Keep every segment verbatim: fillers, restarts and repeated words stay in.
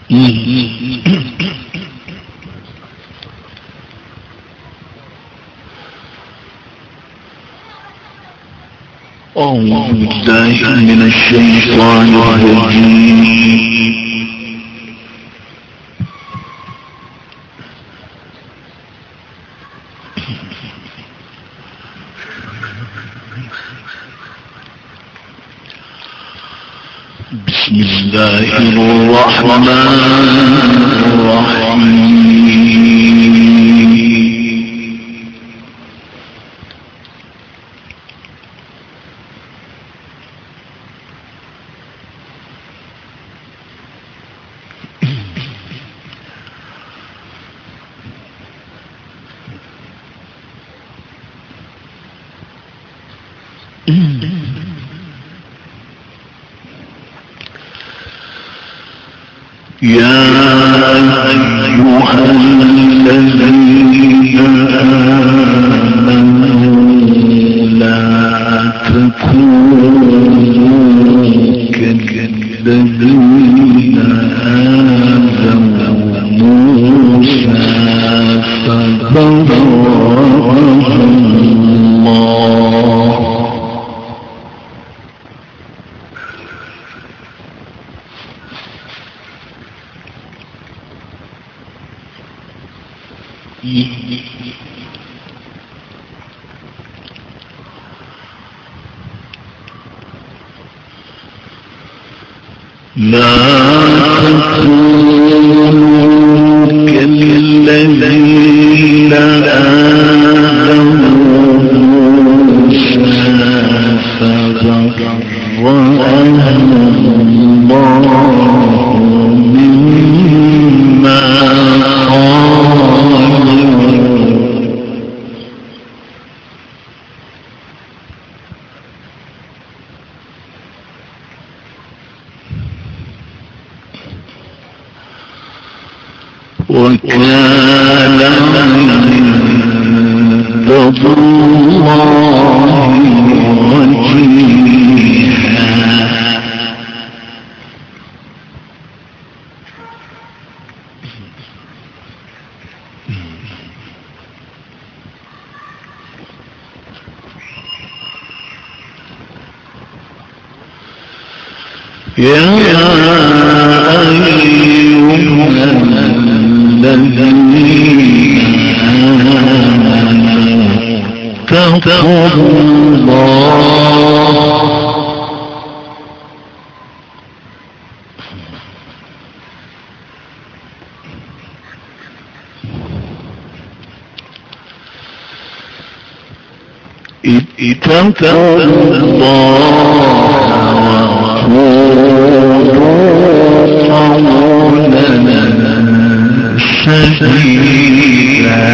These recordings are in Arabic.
أعوذ بالله من الشيطان الرجيم. بسم الله الرحمن الرحيم. يا أيها الذين آمنوا لا تكونوا كالذين آذوا موسى فبرأه الله. لا تكونوا كالذين آذوا موسى فبرأه الله مما وكان عند الله وجيها. يا أيها الذين آمنوا اتقوا الله اتقوا الله وقولوا قولا سديدا.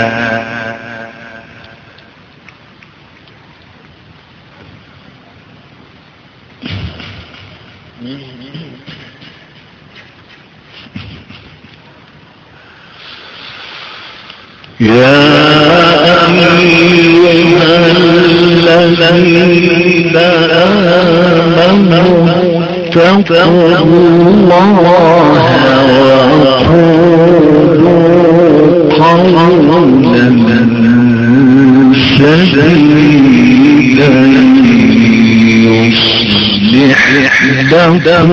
يا أيها الذين آمنوا اتقوا الله وقولوا قولا سديدا يصلح لكم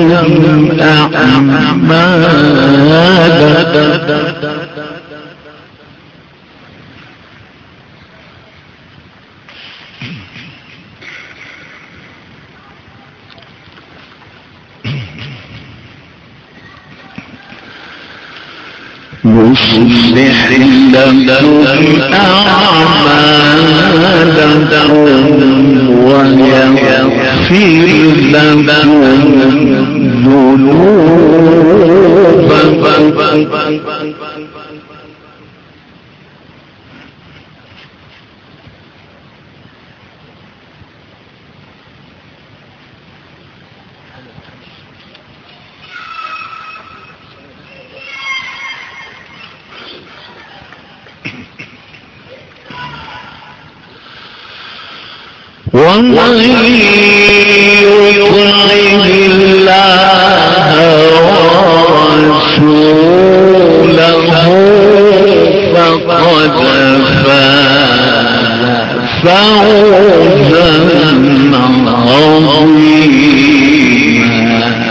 أعمالكم يصلح لكم أعمالكم ويغفر لكم ذنوبكم. ومن يطع الله فوزا عظيما.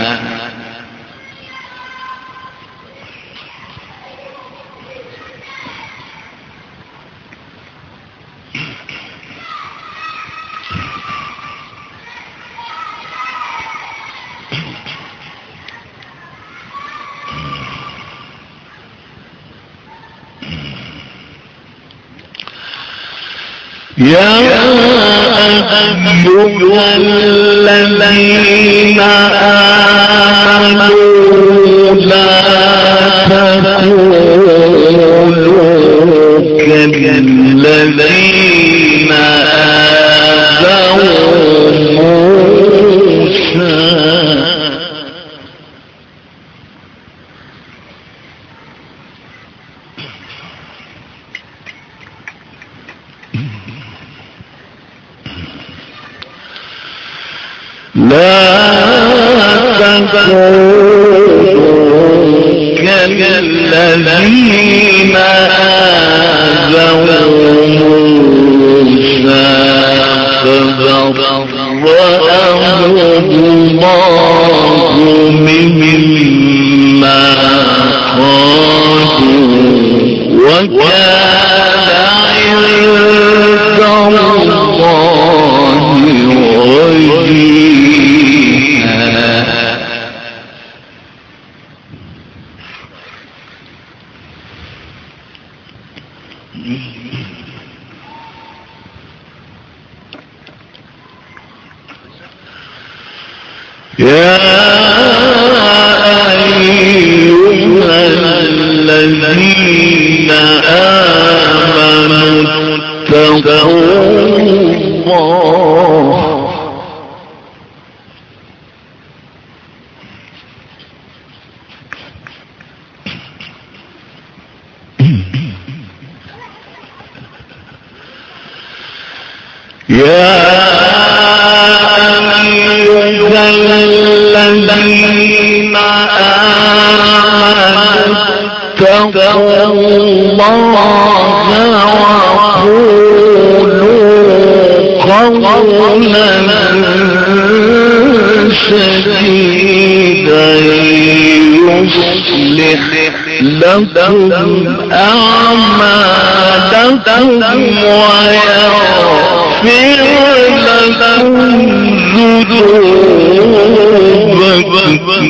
يا أيها الذين آمنوا لا تكونوا كالذين آذوا موسى لا تكونوا كالذين آذوا موسى فبرأه الله مما قالوا وكان عند الله وجيها. يا أيها الذين آمنوا اتقوا الله يا أيها الذين آمنوا اتقوا الله وقولوا قولا سديدا يصلح لكم أعمالكم ويغفر لكم ذنوبكم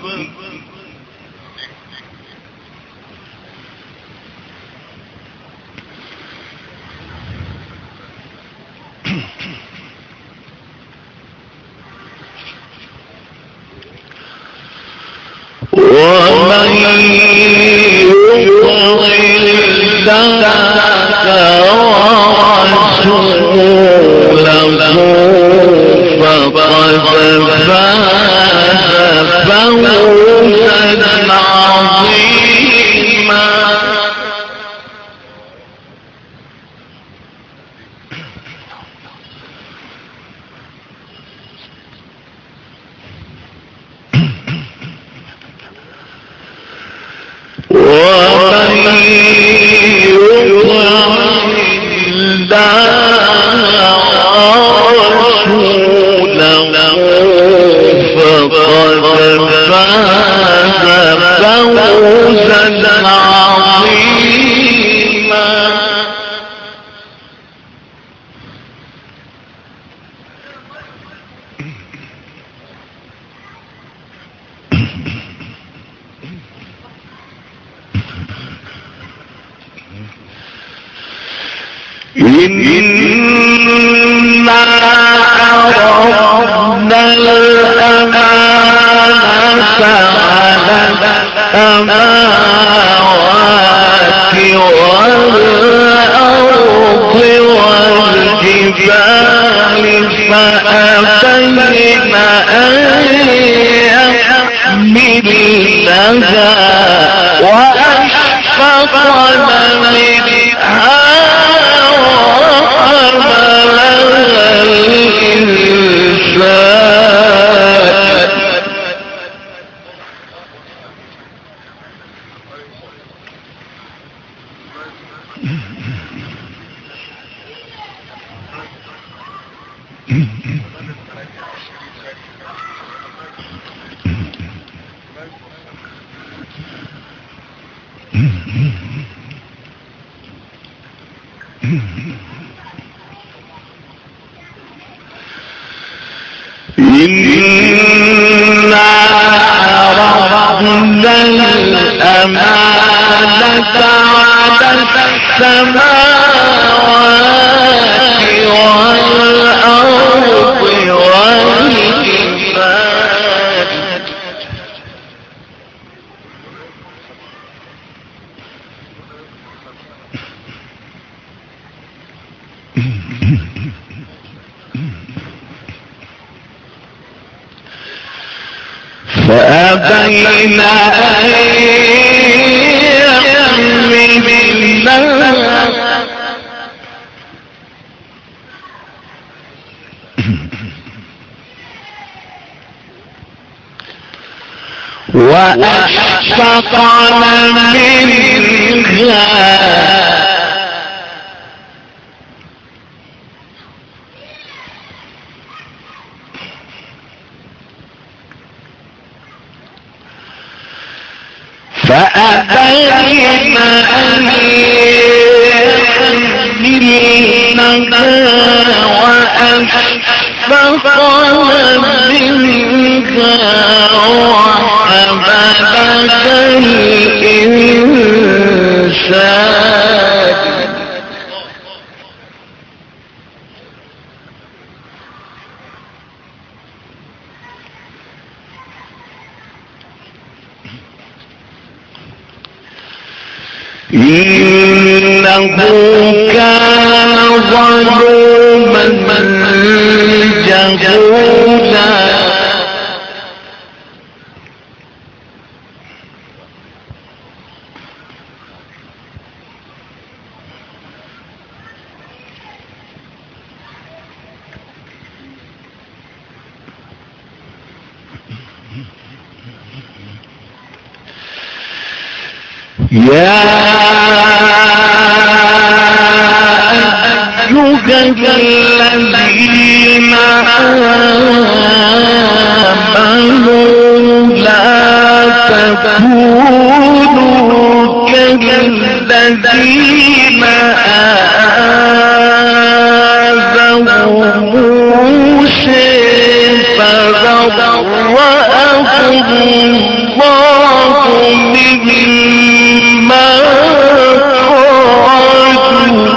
ومن يطع الله ورسوله فقد فاز فوزا عظيما. ومن يطع الله ورسوله فقد فاز فوزا عظيما. إنا عرضنا الأمانة على السماوات والأرض والجبال فأبين أن يحملنها وأشفقن منها إنا عرضنا الأمانة على السماوات والأرض والجبال فأبين أن يحملنها وأشفقن منها فأبين أن يحملنها وأشفقن منها وحملها الإنسان إنه كان ظلوما جهولا يا أيها الذين آمنوا لا تكونوا كالذين آذوا موسى فبرأه الله مما قالوا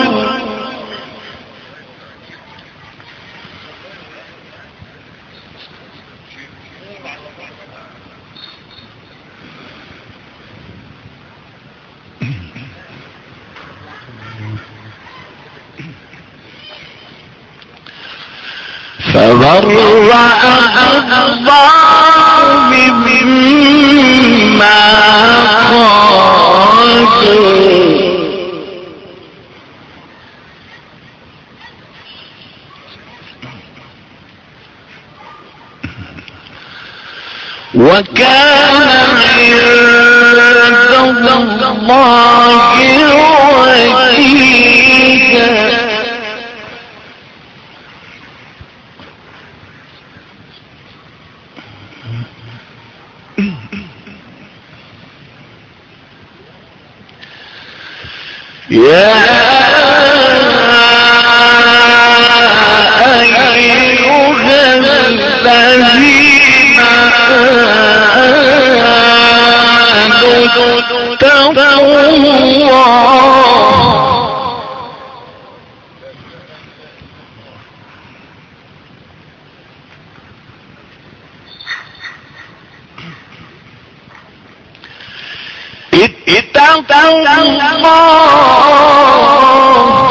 فبرأه الله مما قالوا وكان عند الله وجيها يا أيها الذين آمنوا اتقوا الله اتقوا الله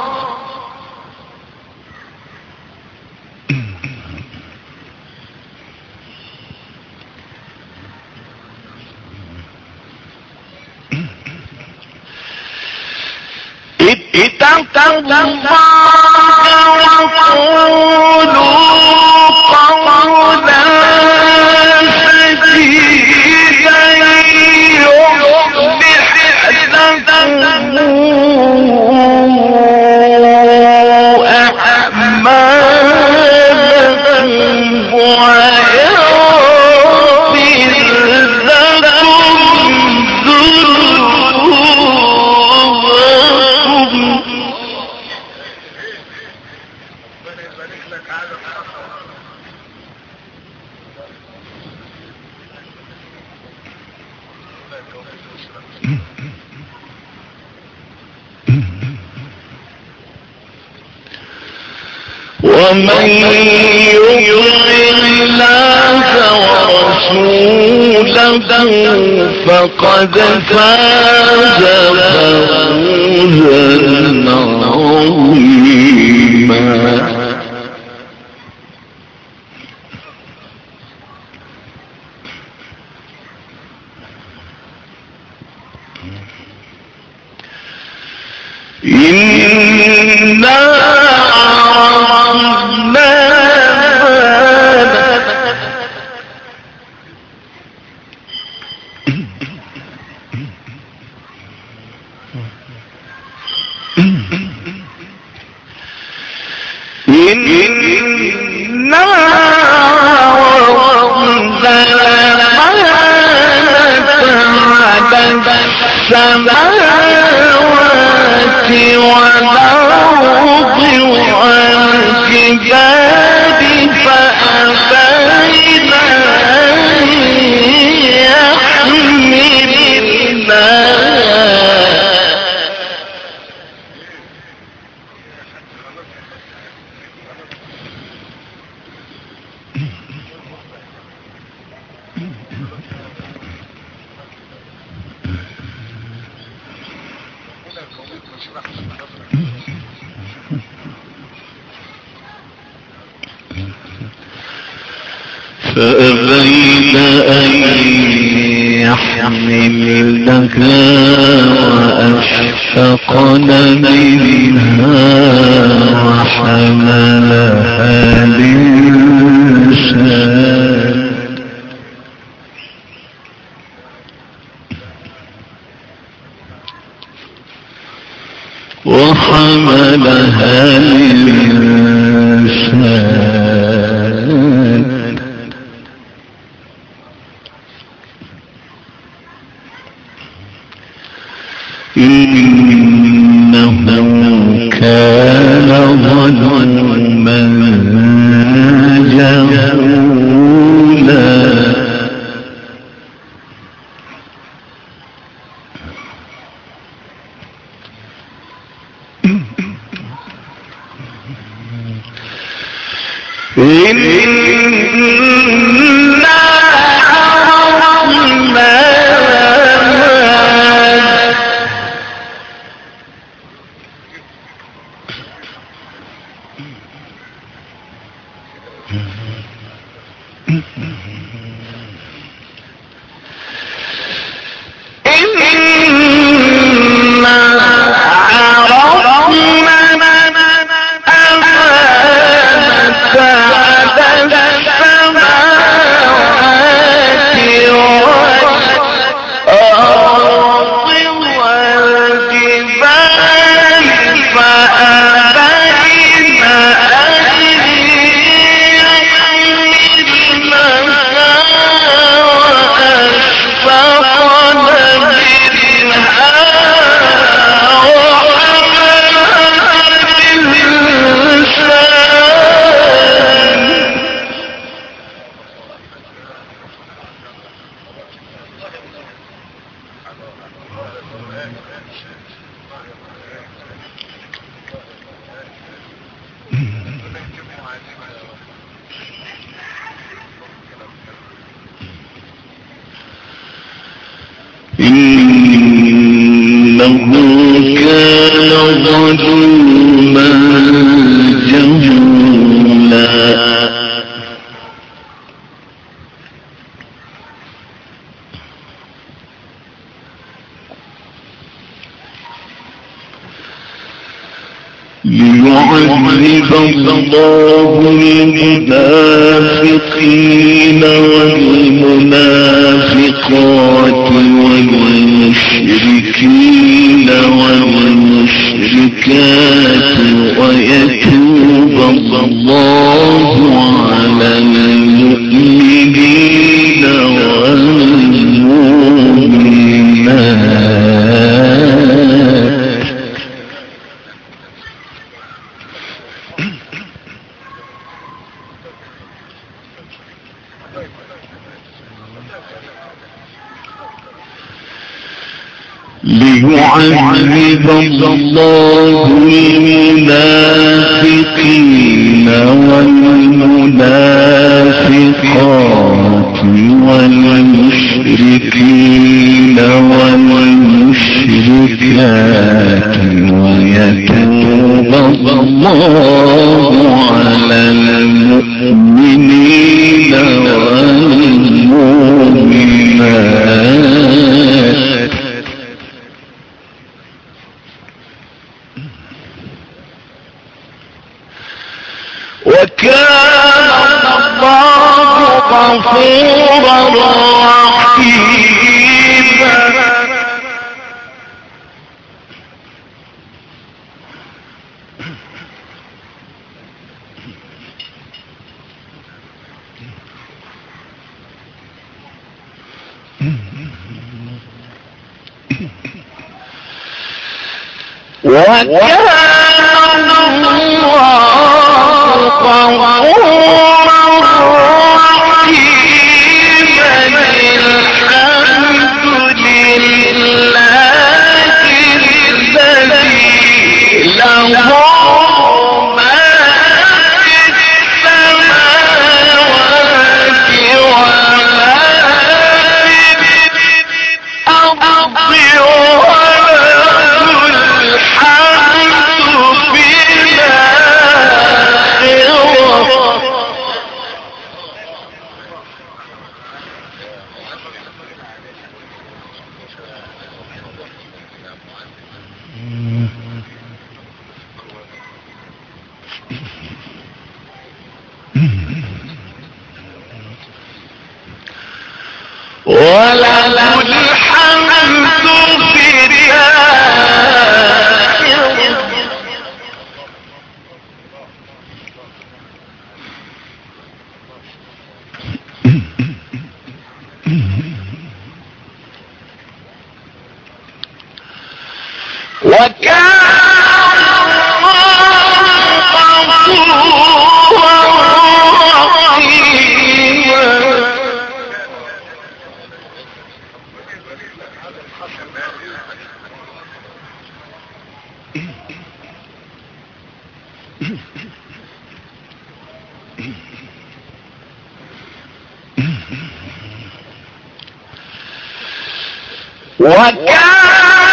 اتقوا الله وقولوا قولا سديدا يصلح لكم أعمالكم ومن يطع الله ورسوله فقد فاز فوزا عظيما. إنا عرضنا إنا عرضنا السماوات والأرض والجبال فأبين أن يحملنها فأبين أن يحملنها وأشفقن منها وحملها الإنسان وحملها الإنسان إنه كان ظلوما جهولا. إنا عرضنا إنه كان ظلوما جهولا. ليعذب الله المنافقين والمنافقات والمشركين والمشركات ويتوب الله على المؤمنين والمؤمنات. ليعذب الله المنافقين الله على المؤمنين والمؤمنات وكان الله غفورا رحيما. وكان الله غفورا رحيما. الحمد لله الذي له ما في السماوات وما في الأرض وله الحمد في الآخرة. وكان الله غفورا رحيما. وكان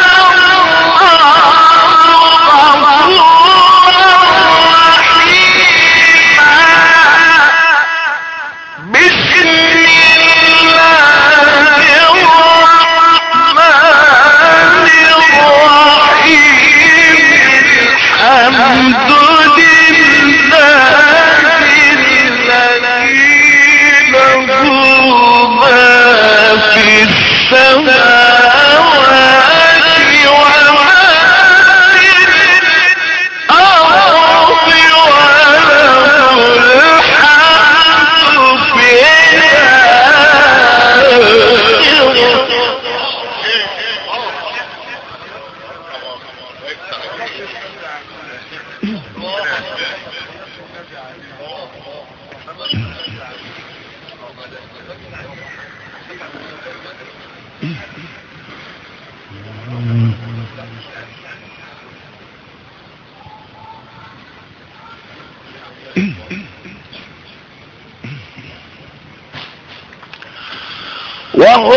وهو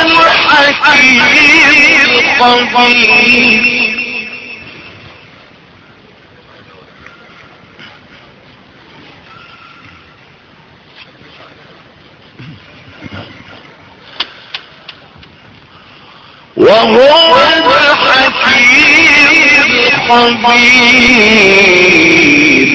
الحكيم الخبير. وهو الحكيم الخبير.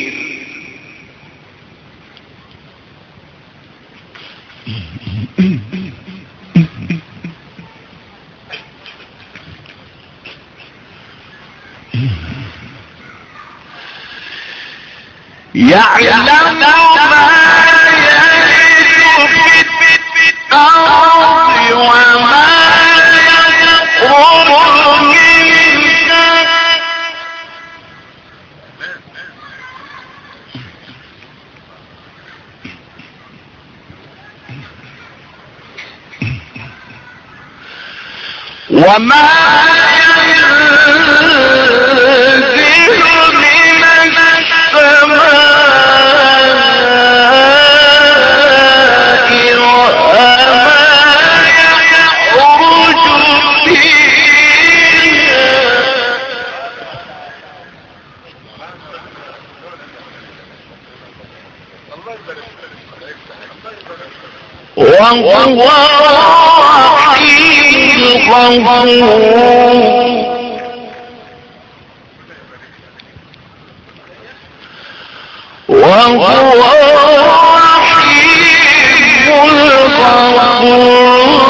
يعلم ما يلج في الأرض وما يخرج منها وما ينزل من السماء وما يخرج فيها وهو الرحيم الغفور وهو الرحيم الغفور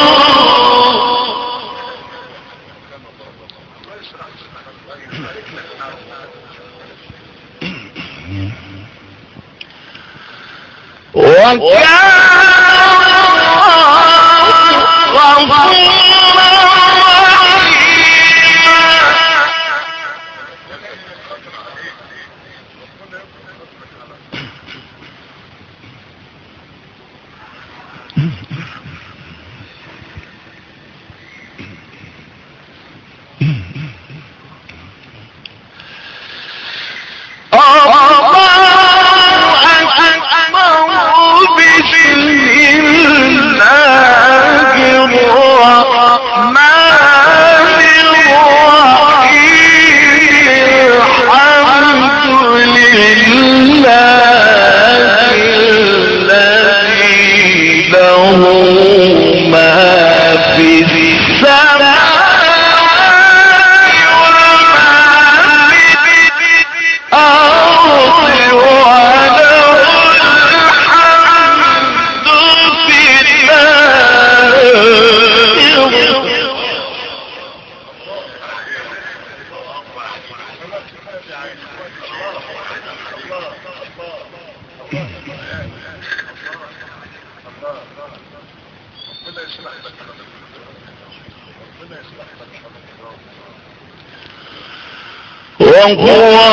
وهو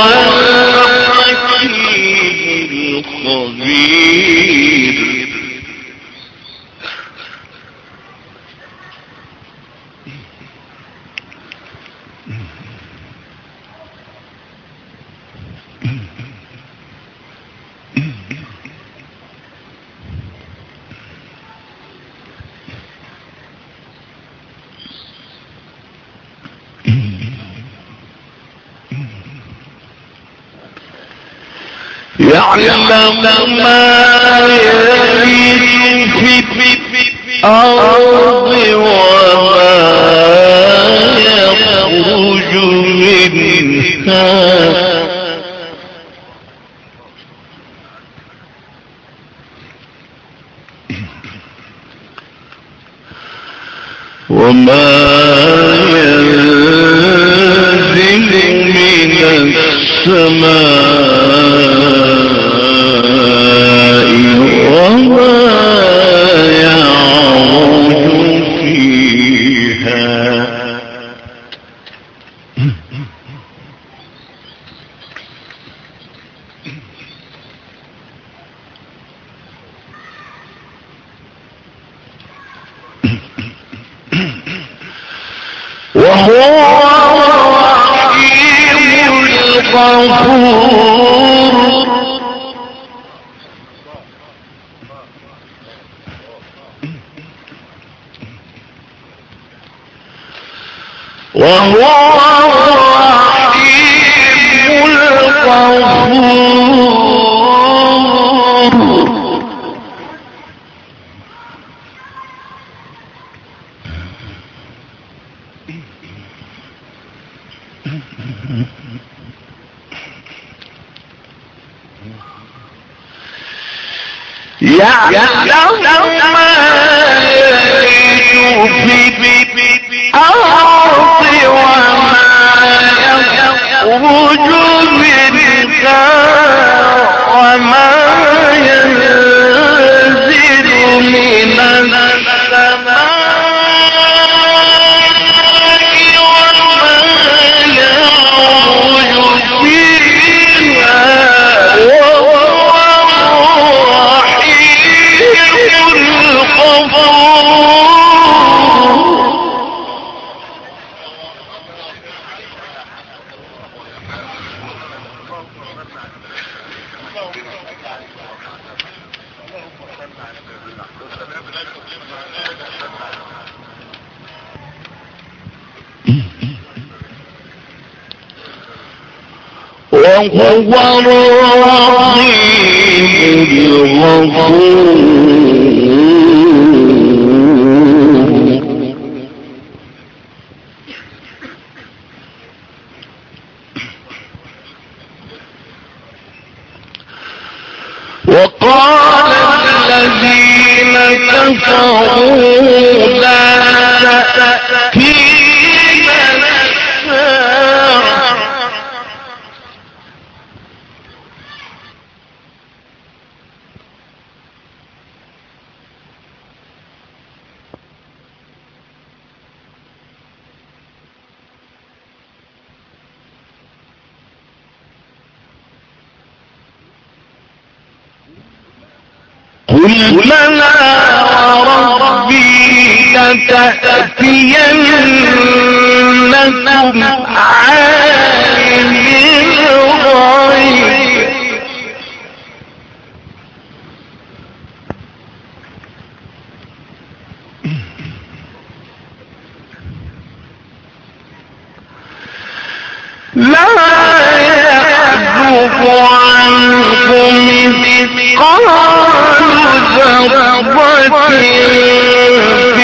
الحكيم الخبير يعلم ما يلج في الأرض وما يخرج منها وما ينزل من السماء وما يعرج فيها وهو الرحيم الغفور وهو الرحيم الغفور يعلم ما يلج في الأرض وما يخرج منها وما ينزل من السماء وما يعرج فيها وهو وهو وهو الرحيم الغفور. وقال الذين كفروا لا تأتينا الساعة قل بلى وربي لتأتينكم عالم الغيب لا يعزب عنكم مثقال ذرة في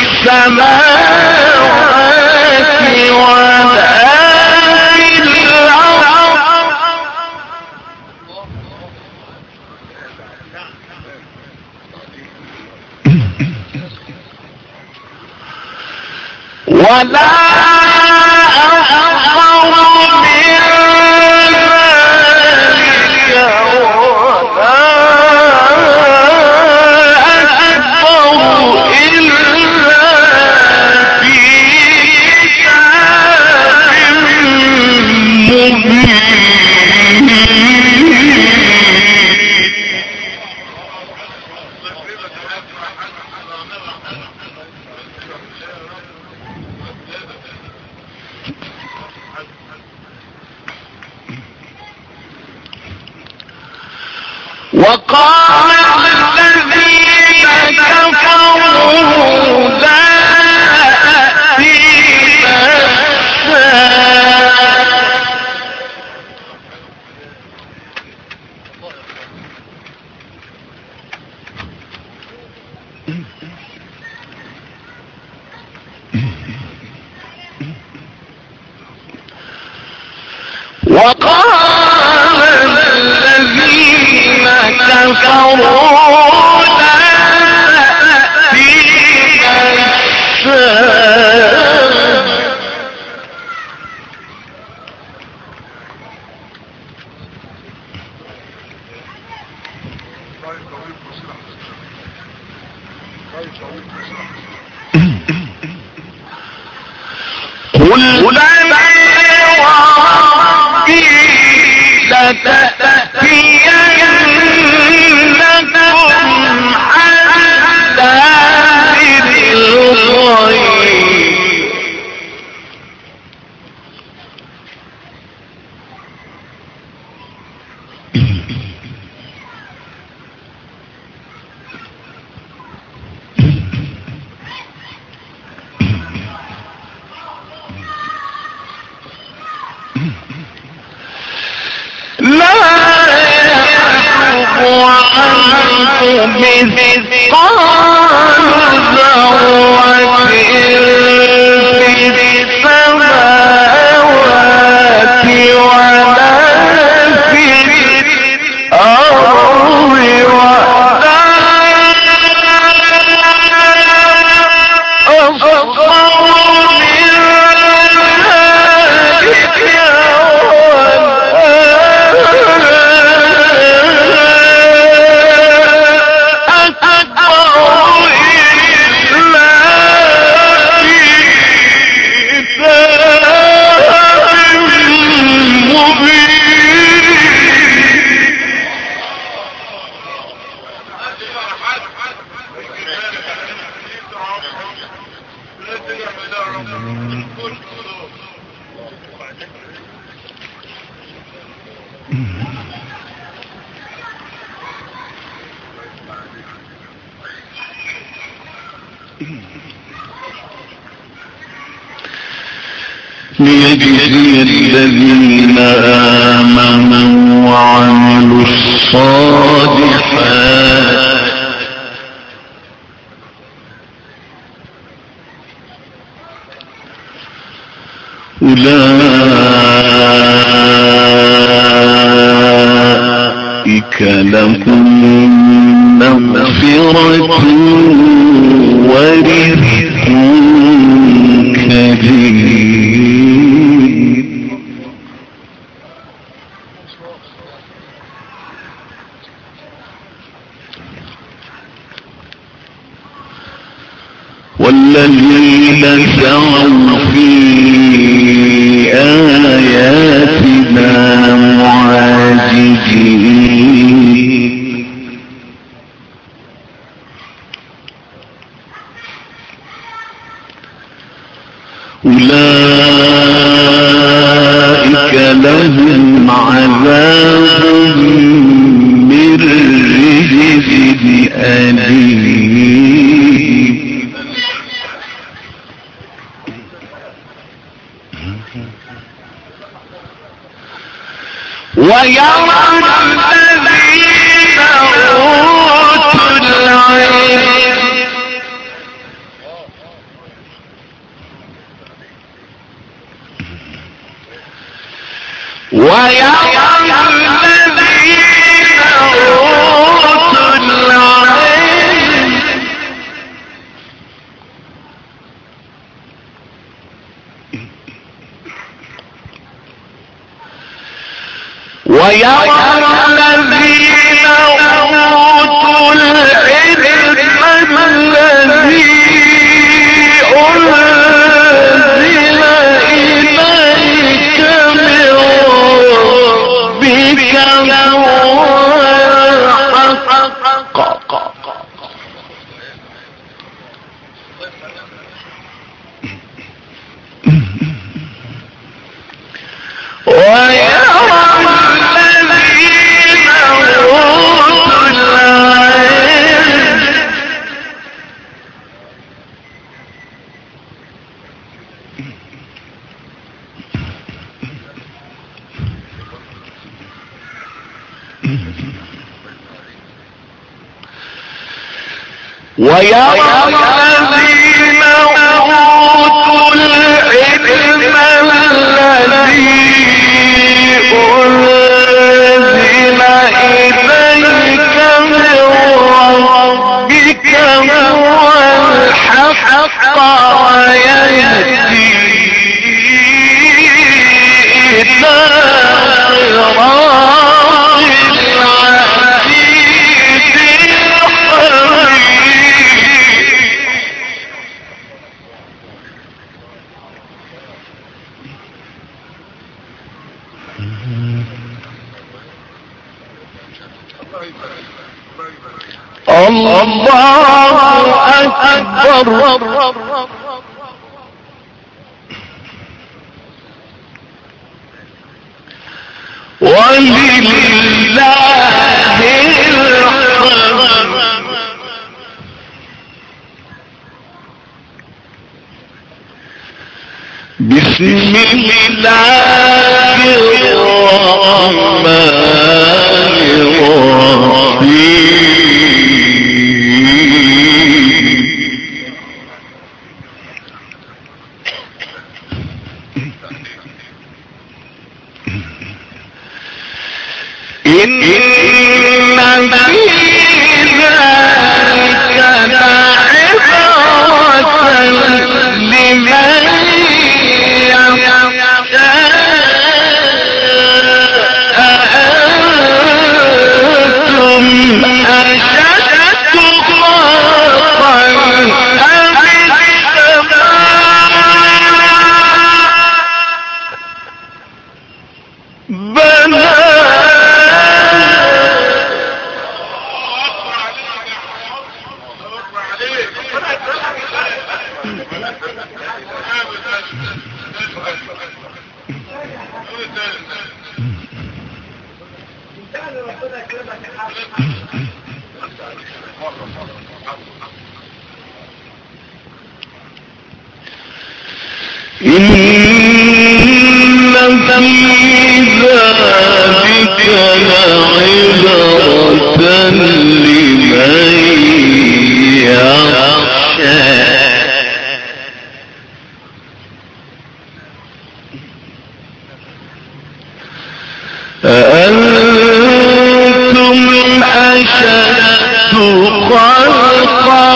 السماوات ولا في الأرض ولا أصغر من ذلك ولا أكبر إلا في كتاب مبين. وقال الذين كفروا لا تأتينا الساعة وقال الذين كفروا لا تأتينا الساعة قل بلى وربي لتأتينكم حتى بالغيب لا يعزب عنكم مثقال ذرة في السماوات ولا في الأرض ولا أصغر من ذلك ليجزي الذين آمنوا وعملوا الصالحات أولئك لهم مغفرة ورزق كريم. والذين سعوا في آياتنا معاجزين أولئك لهم عذاب من رجز أليم. ويرى الذين أوتوا العلم ويرى الذين أوتوا العلم ويرى الذين أوتوا العلم الذي أنزل إليك من ربك هو الحق ويرى الذين أوتوا العلم ويرى الذين أوتوا العلم الذي أنزل إليك من ربك هو الحق ويهدي إلى صراط العزيز الله أكبر. ولله الحمد. بسم الله الرحمن الرحيم. إن في ذلك لعبرة لمن يخشى أأنتم أشد خلقا أم السماء بناها إن ذلك لعبرة لمن يخشى أأنتم أشد خلقا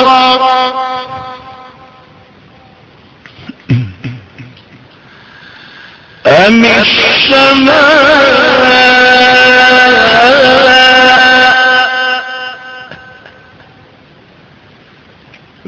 أم السماء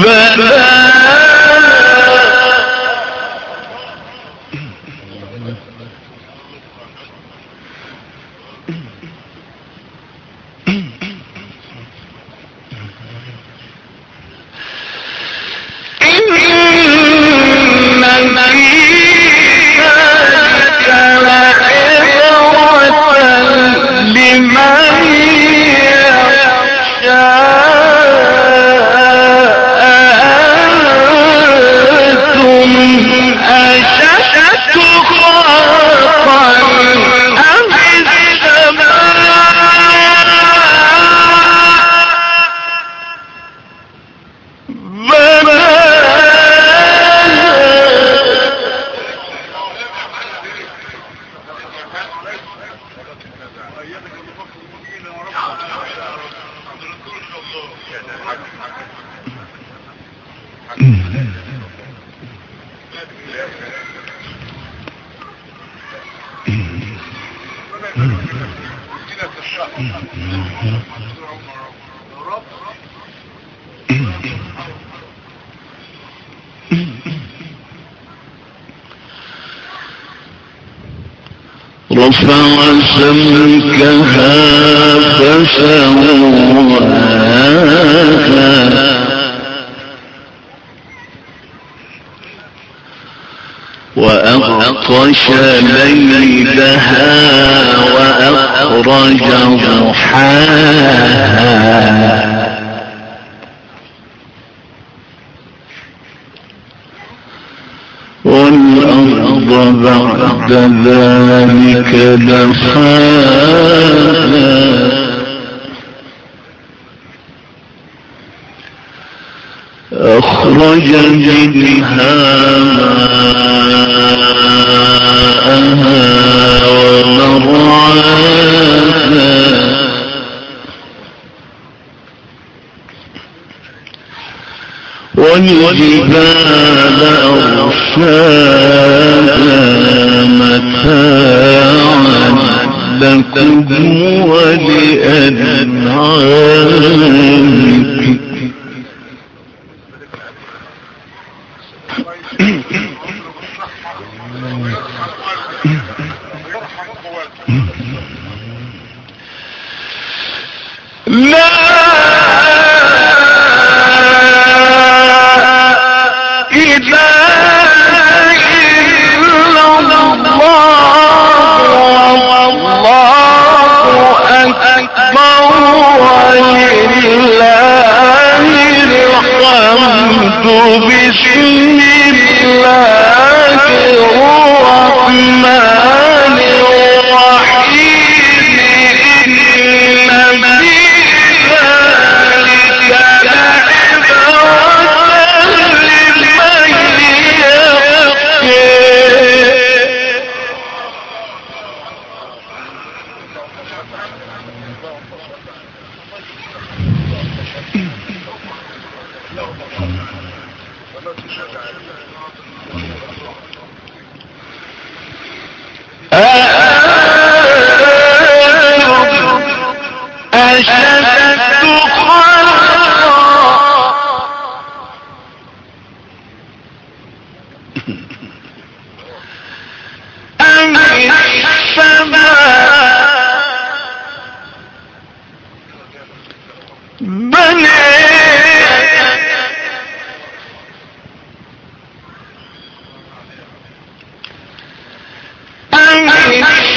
رفع سمكها فسواها وأغطش ليلها وأخرج ضحاها والأرض بعد ذلك دحاها أخرج منها ماءها ومرعاها والجبال أرساها متاعا لكم ولأنعامكم لا إله إلا الله والله أكبر ولله الحمد بسم الله الرحمن الرحيم إن في ذلك لعبرة لمن يخشى أشد خلقا أم السماء بنيها أم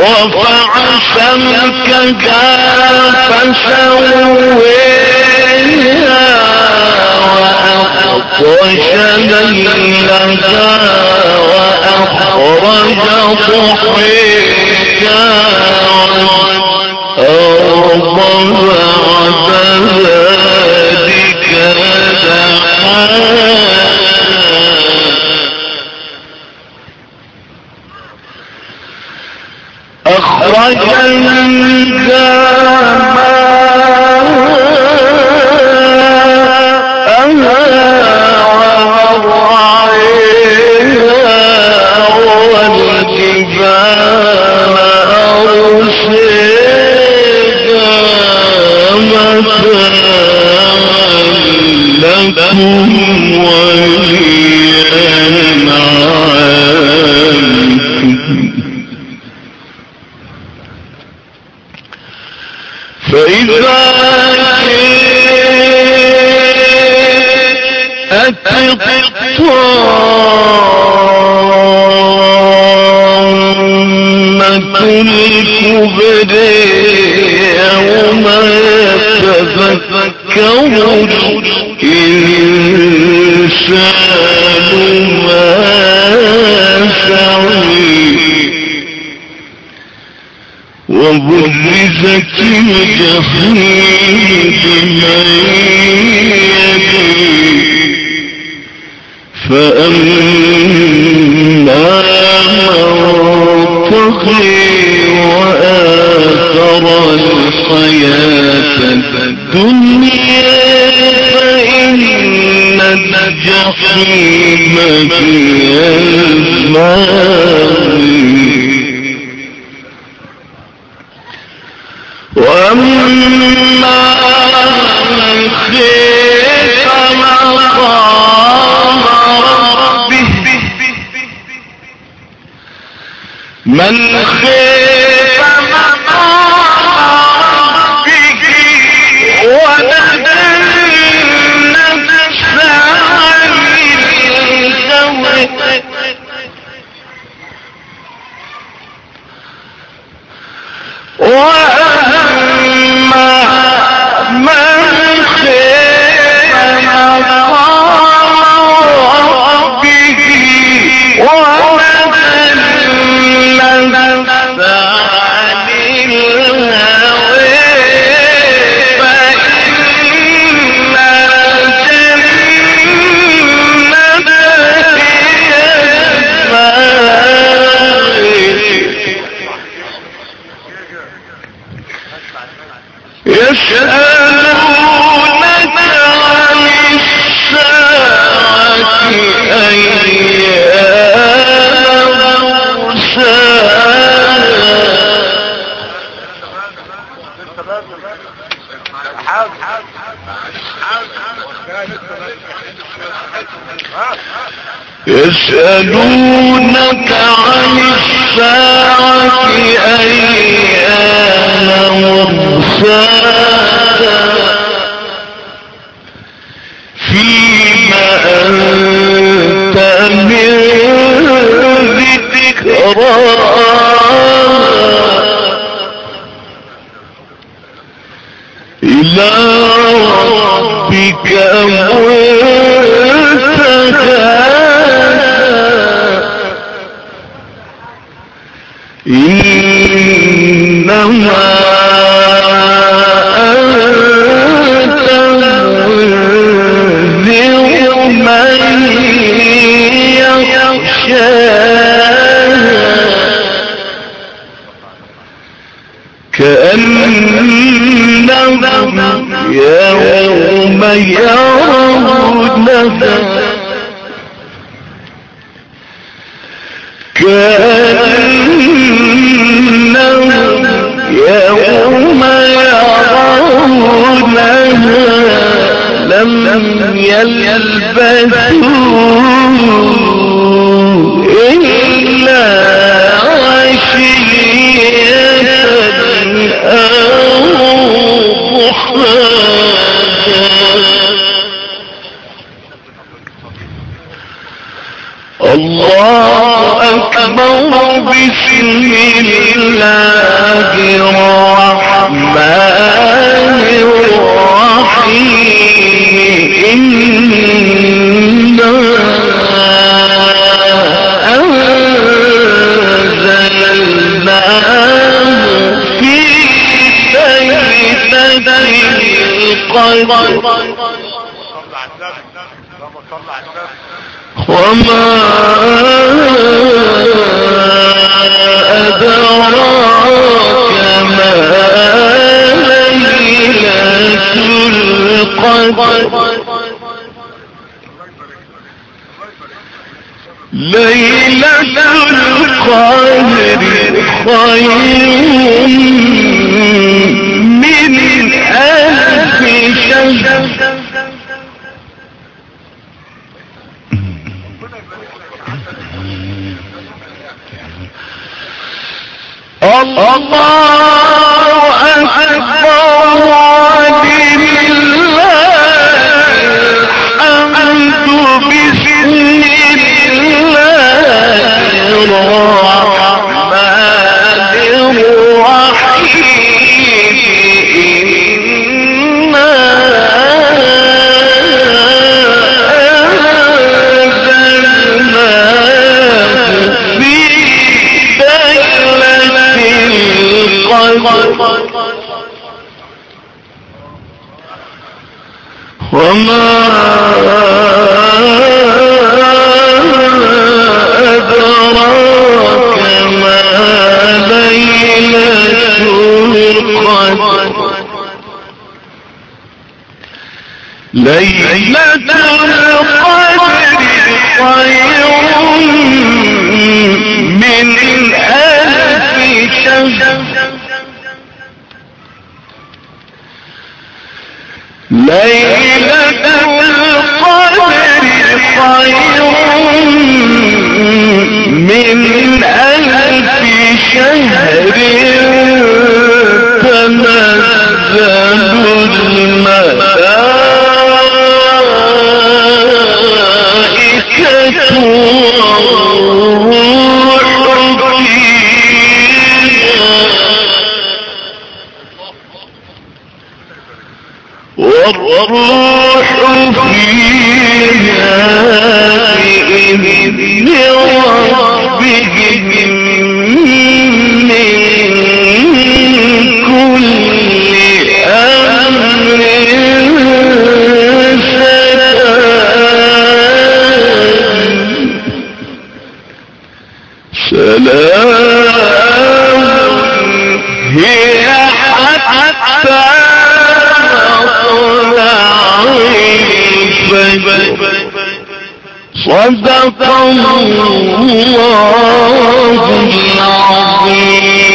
رفع سمكك فسويها وأغطش ليلها وأخرج ضحيها والأرض بعد ذلك دحاها أخرج والجبال أرسيها متاعا لكم ولأنعامكم فإذا جاءت الطامة الكبرى يوم يتذكر الإنسان ما سعى وبرزت الجحيم لمن يدري فأما من طغى وآثر الحياة الدنيا فإن الجحيم هي المأوى وأما من خيف مقام ربه من خيف مقام ربه ونهى النفس عن الهوى وأما من خيف مقام ربه ونهى النفس عن الهوى فإن الجنة هي المأوى يسألونك عن الساعة أيان مرساها يسألونك عن الساعة أيان مرساها فيما أنت من ذكراها إلى ربك منتهاها إنما أنت منذر من يخشاها كأنهم يوم يرونها كأنهم يوم يرونها لم يلبثوا إلا عشية أو ضحاها الله أكبر بسم الله الرحمن الرحيم إنا أنزلناه في ليلة القدر وما أدراك ما ليلة القدر ليلة القدر خير من ألف شهر الله أكبر ولله الحمد بسم الله الرحمن الرحيم إنا أنزلناه في ليلة القدر وما أدراك ما ليلة القدر ليلة القدر خير من ألف شهر ليلة القدر خير من ألف شهر تنزل الملائكة والروح فيها والروح فيها بإذن ربهم من كل أمر سلام سلام هي حتى مطلع الفجر صدق الله العظيم.